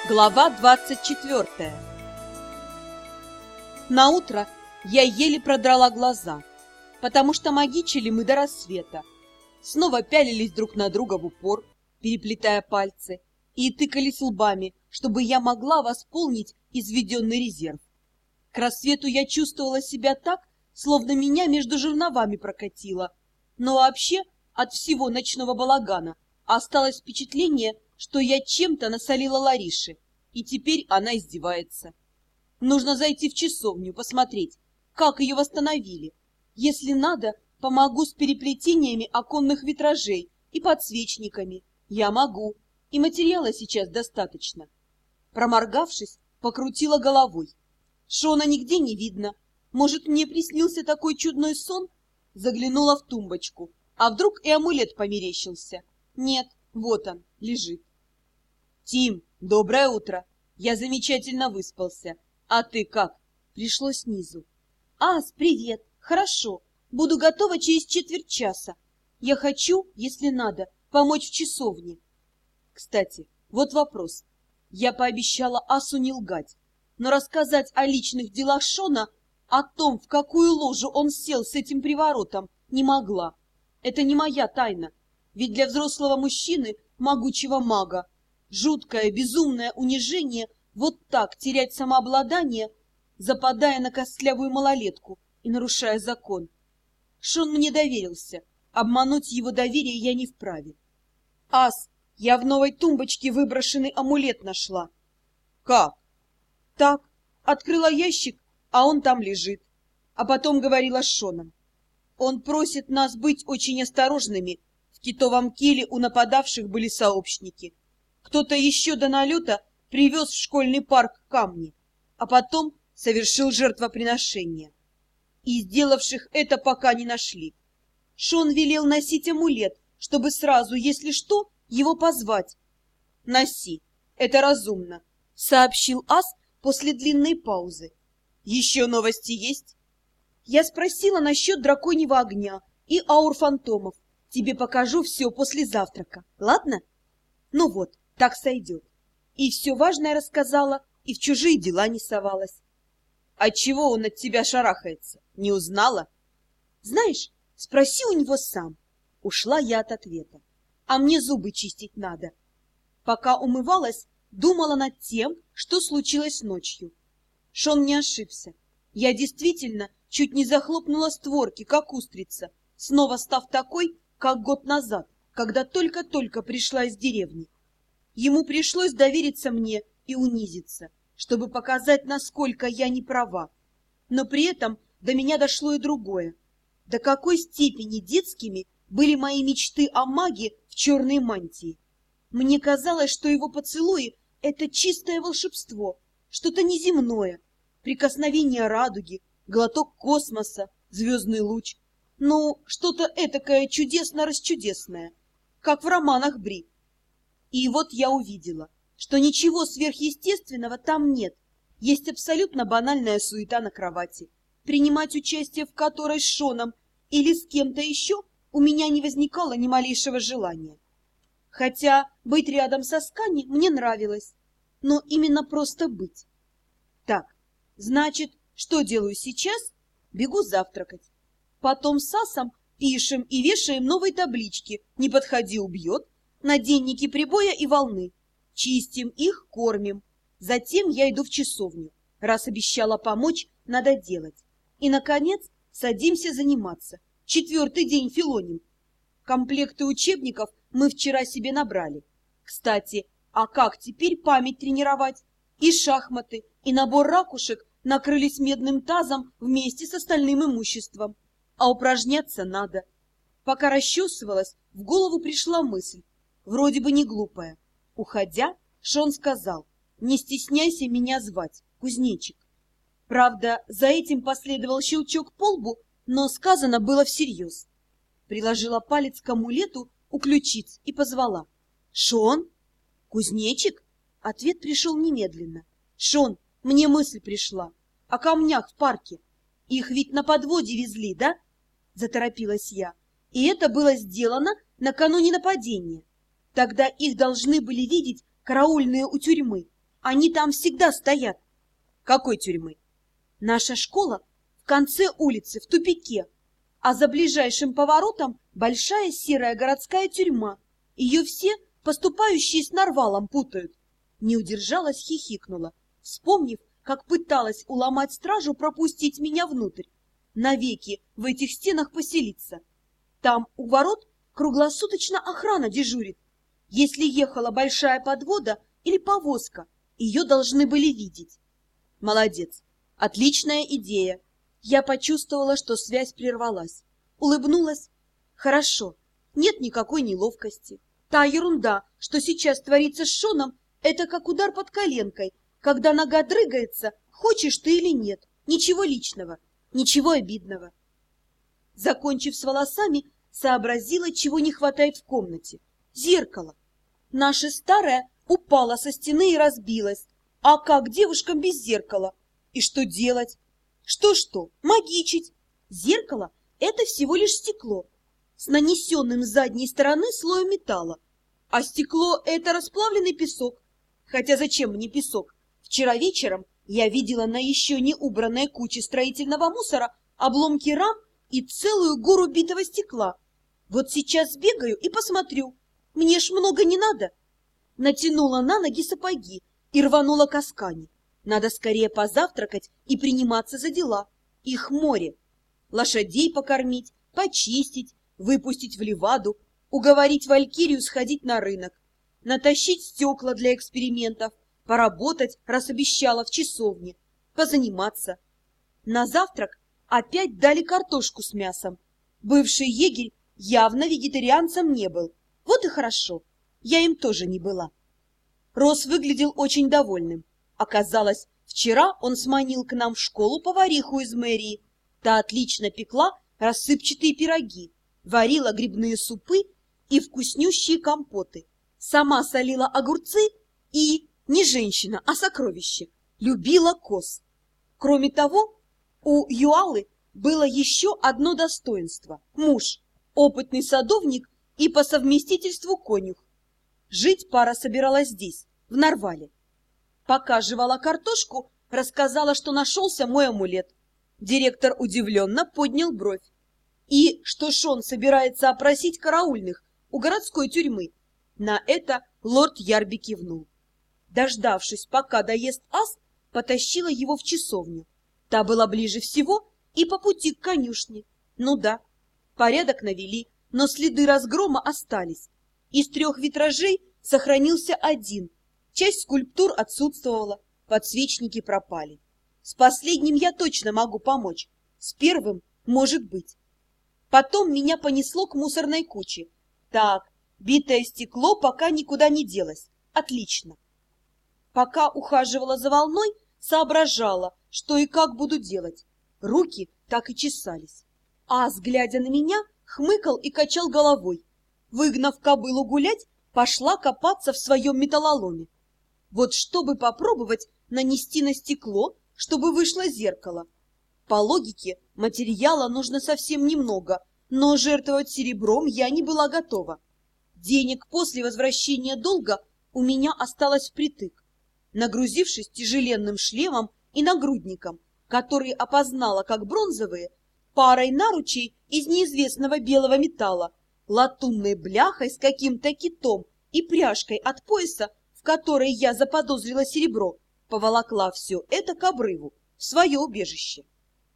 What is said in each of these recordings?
Глава 24. Наутро я еле продрала глаза, потому что магичили мы до рассвета. Снова пялились друг на друга в упор, переплетая пальцы, и тыкались лбами, чтобы я могла восполнить изведенный резерв. К рассвету я чувствовала себя так, словно меня между жерновами прокатило. Но вообще от всего ночного балагана осталось впечатление, что я чем-то насолила Ларише, и теперь она издевается. Нужно зайти в часовню, посмотреть, как ее восстановили. Если надо, помогу с переплетениями оконных витражей и подсвечниками. Я могу, и материала сейчас достаточно. Проморгавшись, покрутила головой. Шона нигде не видно. Может, мне приснился такой чудной сон? Заглянула в тумбочку. А вдруг и амулет померещился? Нет, вот он, лежит. «Тим, доброе утро! Я замечательно выспался. А ты как?» Пришло снизу. «Ас, привет! Хорошо. Буду готова через четверть часа. Я хочу, если надо, помочь в часовне». Кстати, вот вопрос. Я пообещала Асу не лгать, но рассказать о личных делах Шона, о том, в какую ложу он сел с этим приворотом, не могла. Это не моя тайна, ведь для взрослого мужчины, могучего мага, жуткое, безумное унижение вот так терять самообладание, западая на костлявую малолетку и нарушая закон. Шон мне доверился, обмануть его доверие я не вправе. «Ас, я в новой тумбочке выброшенный амулет нашла». «Как?» «Так, открыла ящик, а он там лежит». А потом говорила с Шоном. Он просит нас быть очень осторожными. В китовом келе у нападавших были сообщники. Кто-то еще до налета привез в школьный парк камни, а потом совершил жертвоприношение. И сделавших это пока не нашли. Шон велел носить амулет, чтобы сразу, если что, его позвать. «Носи, это разумно», — сообщил Ас после длинной паузы. «Еще новости есть?» Я спросила насчет драконьего огня и аур фантомов. Тебе покажу все после завтрака, ладно? Ну вот, так сойдет. И все важное рассказала, и в чужие дела не совалась. А чего он от тебя шарахается? Не узнала? Знаешь, спроси у него сам. Ушла я от ответа. А мне зубы чистить надо. Пока умывалась, думала над тем, что случилось ночью. Шон не ошибся. Я действительно чуть не захлопнула створки, как устрица, снова став такой, как год назад, когда только-только пришла из деревни. Ему пришлось довериться мне и унизиться, чтобы показать, насколько я не права. Но при этом до меня дошло и другое. До какой степени детскими были мои мечты о маге в черной мантии. Мне казалось, что его поцелуи — это чистое волшебство, что-то неземное, прикосновение радуги, глоток космоса, звездный луч. Ну, что-то этакое чудесно-расчудесное, как в романах Бри. И вот я увидела, что ничего сверхъестественного там нет. Есть абсолютно банальная суета на кровати, принимать участие в которой с Шоном или с кем-то еще у меня не возникало ни малейшего желания. Хотя быть рядом со Скани мне нравилось, но именно просто быть. Так, значит, что делаю сейчас? Бегу завтракать. Потом с Асом пишем и вешаем новые таблички «Не подходи, убьет», на денники прибоя и волны. Чистим их, кормим. Затем я иду в часовню. Раз обещала помочь, надо делать. И, наконец, садимся заниматься. 4-й день филоним. Комплекты учебников мы вчера себе набрали. Кстати, а как теперь память тренировать? И шахматы, и набор ракушек накрылись медным тазом вместе с остальным имуществом. А упражняться надо. Пока расчесывалась, в голову пришла мысль, вроде бы не глупая. Уходя, Шон сказал: «Не стесняйся меня звать, кузнечик». Правда, за этим последовал щелчок по лбу, но сказано было всерьез. Приложила палец к амулету у ключиц и позвала: «Шон? Кузнечик?» Ответ пришел немедленно. «Шон, мне мысль пришла. О камнях в парке. Их ведь на подводе везли, да?» Заторопилась я. И это было сделано накануне нападения. Тогда их должны были видеть караульные у тюрьмы. Они там всегда стоят. Какой тюрьмы? Наша школа в конце улицы, в тупике, а за ближайшим поворотом большая серая городская тюрьма. Ее все поступающие с нарвалом путают. Не удержалась, хихикнула, вспомнив, как пыталась уломать стражу пропустить меня внутрь, навеки в этих стенах поселиться. Там у ворот круглосуточно охрана дежурит. Если ехала большая подвода или повозка, ее должны были видеть. Молодец, отличная идея. Я почувствовала, что связь прервалась. Улыбнулась. Хорошо, нет никакой неловкости. Та ерунда, что сейчас творится с Шоном, это как удар под коленкой, когда нога дрыгается, хочешь ты или нет. Ничего личного, ничего обидного. Закончив с волосами, сообразила, чего не хватает в комнате. Зеркало. Наше старое упало со стены и разбилось. А как девушкам без зеркала? И что делать? Что-что? Магичить. Зеркало — это всего лишь стекло с нанесенным с задней стороны слоем металла. А стекло — это расплавленный песок. Хотя зачем мне песок? Вчера вечером я видела на еще не убранной куче строительного мусора обломки рам и целую гору битого стекла. Вот сейчас сбегаю и посмотрю. Мне ж много не надо. Натянула на ноги сапоги и рванула к Аскане. Надо скорее позавтракать и приниматься за дела. Их море. Лошадей покормить, почистить, выпустить в ливаду, уговорить Валькирию сходить на рынок, натащить стекла для экспериментов, поработать, раз обещала, в часовне, позаниматься. На завтрак опять дали картошку с мясом. Бывший егерь явно вегетарианцем не был. Вот и хорошо, я им тоже не была. Рос выглядел очень довольным. Оказалось, вчера он сманил к нам в школу повариху из мэрии. Та отлично пекла рассыпчатые пироги, варила грибные супы и вкуснющие компоты. Сама солила огурцы и, не женщина, а сокровище, любила коз. Кроме того, у Юалы было еще одно достоинство – муж, опытный садовник и по совместительству конюх. Жить пара собиралась здесь, в Нарвале. Пока жевала картошку, рассказала, что нашелся мой амулет. Директор удивленно поднял бровь. И что Шон собирается опросить караульных у городской тюрьмы. На это лорд Ярби кивнул. Дождавшись, пока доест ас, потащила его в часовню. Та была ближе всего и по пути к конюшне. Ну да, порядок навели, но следы разгрома остались. Из 3 витражей сохранился один. Часть скульптур отсутствовала, подсвечники пропали. С последним я точно могу помочь, с первым может быть. Потом меня понесло к мусорной куче. Так, битое стекло пока никуда не делось. Отлично. Пока ухаживала за волной, соображала, что и как буду делать. Руки так и чесались. Ас, глядя на меня, хмыкал и качал головой. Выгнав кобылу гулять, пошла копаться в своем металлоломе. Вот чтобы попробовать нанести на стекло, чтобы вышло зеркало. По логике, материала нужно совсем немного, но жертвовать серебром я не была готова. Денег после возвращения долга у меня осталось впритык. Нагрузившись тяжеленным шлемом и нагрудником, которые опознала как бронзовые, парой наручей из неизвестного белого металла, латунной бляхой с каким-то китом и пряжкой от пояса, в которой я заподозрила серебро, поволокла все это к обрыву, в свое убежище.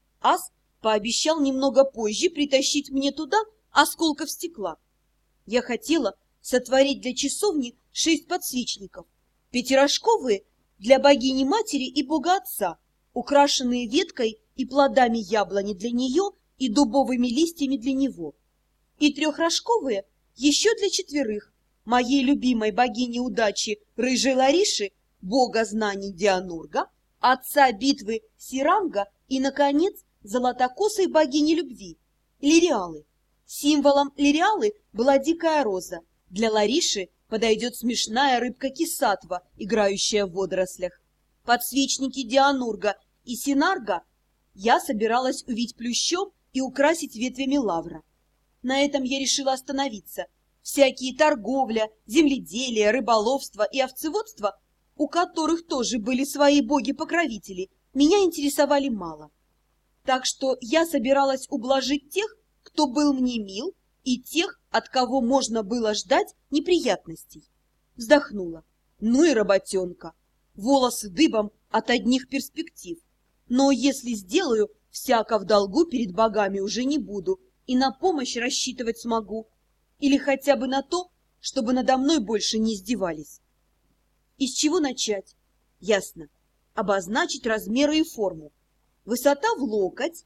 Ас пообещал немного позже притащить мне туда осколков стекла. Я хотела сотворить для часовни 6 подсвечников, 5-рожковые для богини-матери и бога-отца, украшенные веткой и плодами яблони для нее и дубовыми листьями для него, и 3-рожковые еще для 4, моей любимой богини удачи рыжей Лариши, бога знаний Дианурга, отца битвы Сиранга и, наконец, золотокосой богини любви Лириалы. Символом Лириалы была дикая роза. Для Лариши подойдет смешная рыбка Кисатва, играющая в водорослях. Подсвечники Дианурга и Синарга я собиралась увить плющом и украсить ветвями лавра. На этом я решила остановиться. Всякие торговля, земледелие, рыболовство и овцеводство у которых тоже были свои боги-покровители, меня интересовали мало. Так что я собиралась ублажить тех, кто был мне мил, и тех, от кого можно было ждать неприятностей. Вздохнула. Ну и работенка. Волосы дыбом от одних перспектив. Но если сделаю, всяко в долгу перед богами уже не буду, и на помощь рассчитывать смогу. Или хотя бы на то, чтобы надо мной больше не издевались. Из чего начать? Ясно. Обозначить размеры и форму. Высота в локоть,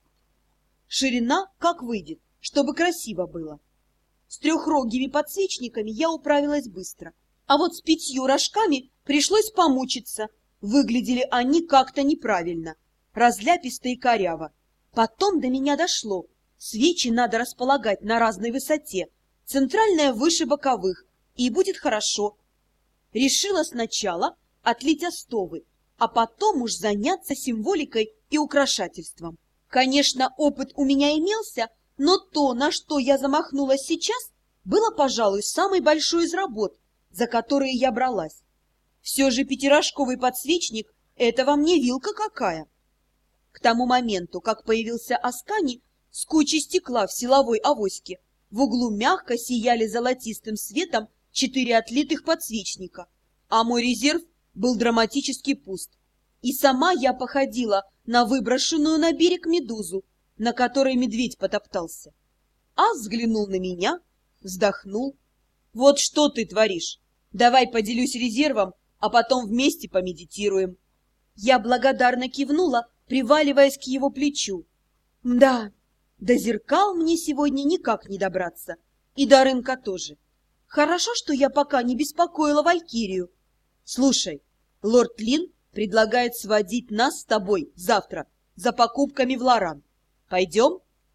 ширина как выйдет, чтобы красиво было. С трехрогими подсвечниками я управилась быстро, а вот с 5 рожками пришлось помучиться. Выглядели они как-то неправильно, разляписто и коряво. Потом до меня дошло. Свечи надо располагать на разной высоте, центральная выше боковых, и будет хорошо. Решила сначала отлить остовы, а потом уж заняться символикой и украшательством. Конечно, опыт у меня имелся, но то, на что я замахнулась сейчас, было, пожалуй, самой большой из работ, за которые я бралась. Все же 5-рожковый подсвечник — это во мне вилка какая. К тому моменту, как появился Аскани с кучей стекла в силовой авоське, в углу мягко сияли золотистым светом 4 отлитых подсвечника, а мой резерв был драматически пуст. И сама я походила на выброшенную на берег медузу, на которой медведь потоптался. Ас взглянул на меня, вздохнул. «Вот что ты творишь? Давай поделюсь резервом, а потом вместе помедитируем». Я благодарно кивнула, приваливаясь к его плечу. Да, до зеркал мне сегодня никак не добраться, и до рынка тоже. Хорошо, что я пока не беспокоила Валькирию. Слушай, лорд Лин предлагает сводить нас с тобой завтра за покупками в Лоран. Пойдем?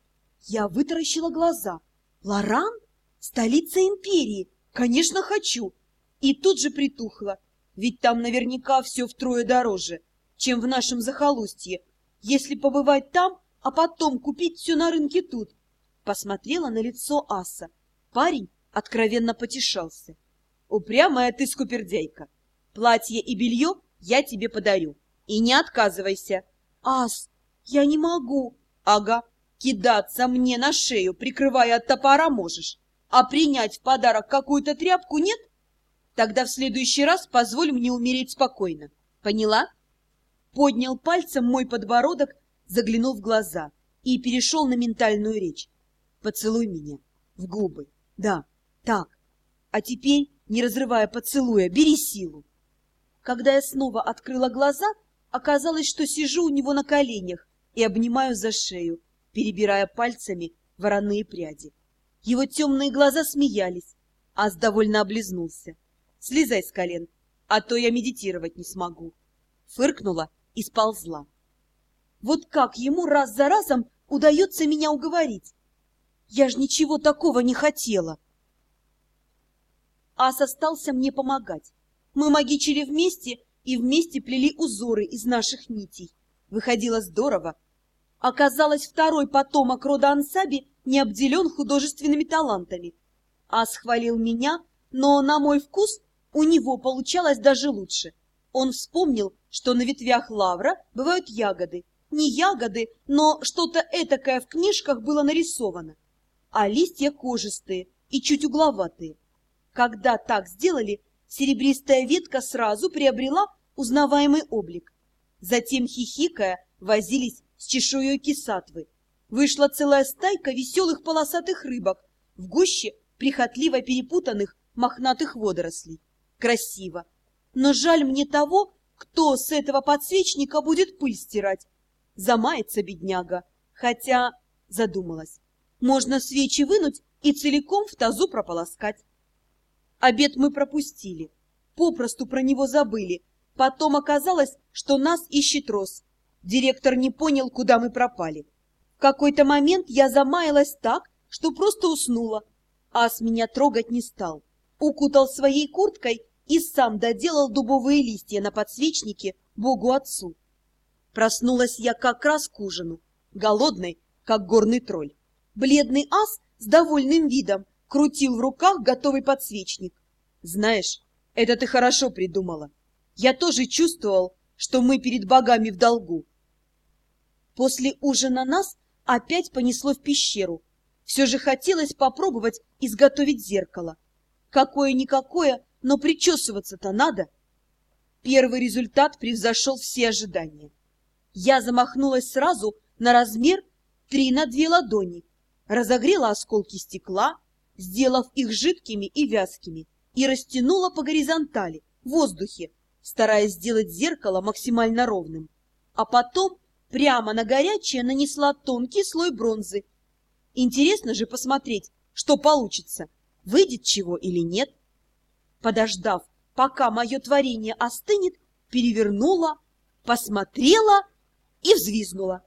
Я вытаращила глаза. Лоран? Столица империи? Конечно, хочу. И тут же притухла, ведь там наверняка все втрое дороже, чем в нашем захолустье, если побывать там, а потом купить все на рынке тут. Посмотрела на лицо Аса. Парень откровенно потешался. Упрямая ты скупердяйка. Платье и белье я тебе подарю. И не отказывайся. Ас, я не могу. Ага, кидаться мне на шею, прикрывая от топора, можешь. А принять в подарок какую-то тряпку нет? Тогда в следующий раз позволь мне умереть спокойно. Поняла? Поднял пальцем мой подбородок, заглянул в глаза и перешел на ментальную речь. Поцелуй меня в губы. Да, так. А теперь, не разрывая поцелуя, бери силу. Когда я снова открыла глаза, оказалось, что сижу у него на коленях и обнимаю за шею, перебирая пальцами вороные пряди. Его темные глаза смеялись, Ас довольно облизнулся. Слезай с колен, а то я медитировать не смогу. Фыркнула и сползла. Вот как ему раз за разом удается меня уговорить? Я ж ничего такого не хотела. Ас остался мне помогать. Мы магичили вместе и вместе плели узоры из наших нитей. Выходило здорово. Оказалось, второй потомок рода Ансаби не обделен художественными талантами. Ас хвалил меня, но, на мой вкус, у него получалось даже лучше. Он вспомнил, что на ветвях лавра бывают ягоды. Не ягоды, но что-то этакое в книжках было нарисовано. А листья кожистые и чуть угловатые. Когда так сделали, серебристая ветка сразу приобрела узнаваемый облик. Затем, хихикая, возились с чешуей кисатвы. Вышла целая стайка веселых полосатых рыбок в гуще прихотливо перепутанных мохнатых водорослей. Красиво. Но жаль мне того, кто с этого подсвечника будет пыль стирать. Замается бедняга. Хотя, задумалась, можно свечи вынуть и целиком в тазу прополоскать. Обед мы пропустили. Попросту про него забыли. Потом оказалось, что нас ищет Рос. Директор не понял, куда мы пропали. В какой-то момент я замаялась так, что просто уснула. Ас меня трогать не стал. Укутал своей курткой и сам доделал дубовые листья на подсвечнике Богу-Отцу. Проснулась я как раз к ужину, голодной, как горный тролль. Бледный Ас с довольным видом крутил в руках готовый подсвечник. Знаешь, это ты хорошо придумала. Я тоже чувствовал, что мы перед богами в долгу. После ужина нас опять понесло в пещеру. Все же хотелось попробовать изготовить зеркало. Какое-никакое, но причесываться-то надо. Первый результат превзошел все ожидания. Я замахнулась сразу на размер 3 на 2 ладони, разогрела осколки стекла, сделав их жидкими и вязкими, и растянула по горизонтали, в воздухе, стараясь сделать зеркало максимально ровным. А потом прямо на горячее нанесла тонкий слой бронзы. Интересно же посмотреть, что получится, выйдет чего или нет. Подождав, пока мое творение остынет, перевернула, посмотрела и взвизгнула.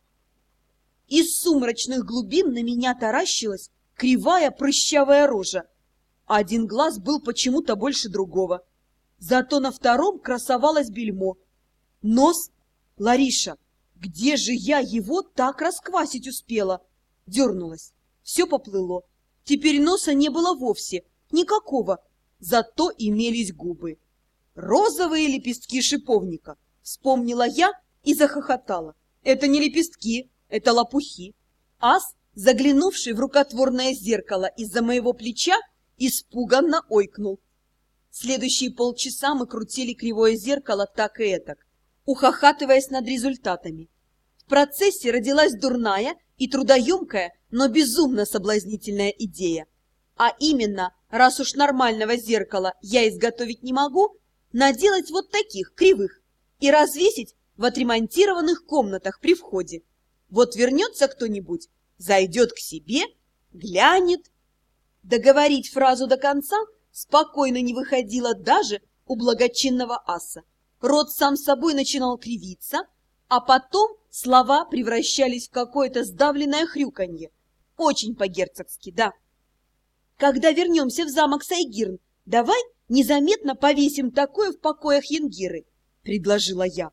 Из сумрачных глубин на меня таращилась кривая прыщавая рожа. Один глаз был почему-то больше другого. Зато на втором красовалось бельмо. Нос? Лариша, где же я его так расквасить успела? Дернулась. Все поплыло. Теперь носа не было вовсе. Никакого. Зато имелись губы. Розовые лепестки шиповника. Вспомнила я и захохотала. Это не лепестки, это лопухи. Ас, заглянувший в рукотворное зеркало из-за моего плеча, испуганно ойкнул. Следующие полчаса мы крутили кривое зеркало так и этак, ухахатываясь над результатами. В процессе родилась дурная и трудоемкая, но безумно соблазнительная идея. А именно, раз уж нормального зеркала я изготовить не могу, наделать вот таких, кривых, и развесить в отремонтированных комнатах при входе. Вот вернется кто-нибудь, зайдет к себе, глянет. Договорить фразу до конца спокойно не выходило даже у благочинного аса. Рот сам собой начинал кривиться, а потом слова превращались в какое-то сдавленное хрюканье. Очень по-герцогски, да. Когда вернемся в замок Сайгирн, давай незаметно повесим такое в покоях Янгиры, — предложила я.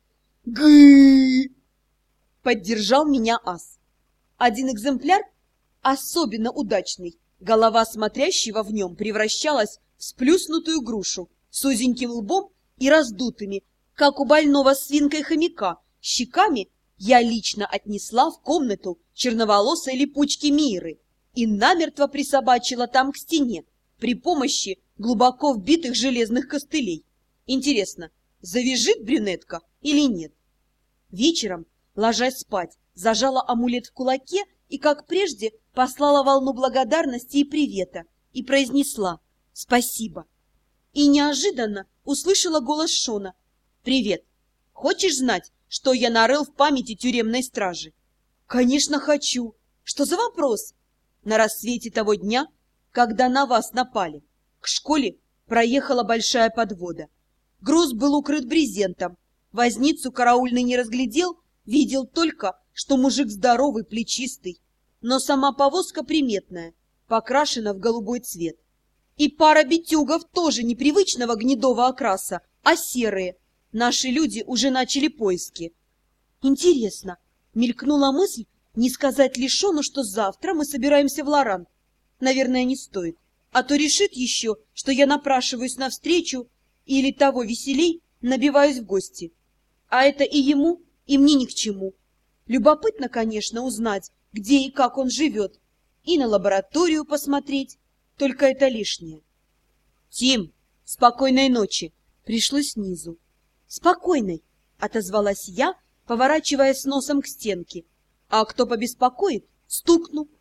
Гы! Поддержал меня ас. Один экземпляр, особенно удачный, голова смотрящего в нем превращалась в сплюснутую грушу с узеньким лбом и раздутыми, как у больного свинкой хомяка, щеками. Я лично отнесла в комнату черноволосой липучки Миры и намертво присобачила там к стене при помощи глубоко вбитых железных костылей. Интересно, завяжет брюнетка или нет? Вечером, ложась спать, зажала амулет в кулаке и, как прежде, послала волну благодарности и привета и произнесла «Спасибо». И неожиданно услышала голос Шона. «Привет. Хочешь знать, что я нарыл в памяти тюремной стражи?» «Конечно, хочу. Что за вопрос?» На рассвете того дня, когда на вас напали, к школе проехала большая подвода. Груз был укрыт брезентом. Возницу караульный не разглядел, видел только, что мужик здоровый, плечистый. Но сама повозка приметная, покрашена в голубой цвет. И пара битюгов тоже непривычного гнедого окраса, а серые. Наши люди уже начали поиски. Интересно, мелькнула мысль, не сказать ли Шону, что завтра мы собираемся в Лоран. Наверное, не стоит. А то решит еще, что я напрашиваюсь навстречу или того веселей набиваюсь в гости. А это и ему, и мне ни к чему. Любопытно, конечно, узнать, где и как он живет, и на лабораторию посмотреть, только это лишнее. «Тим, спокойной ночи!» Пришло снизу. «Спокойной!» — отозвалась я, поворачиваясь носом к стенке. «А кто побеспокоит, стукну!»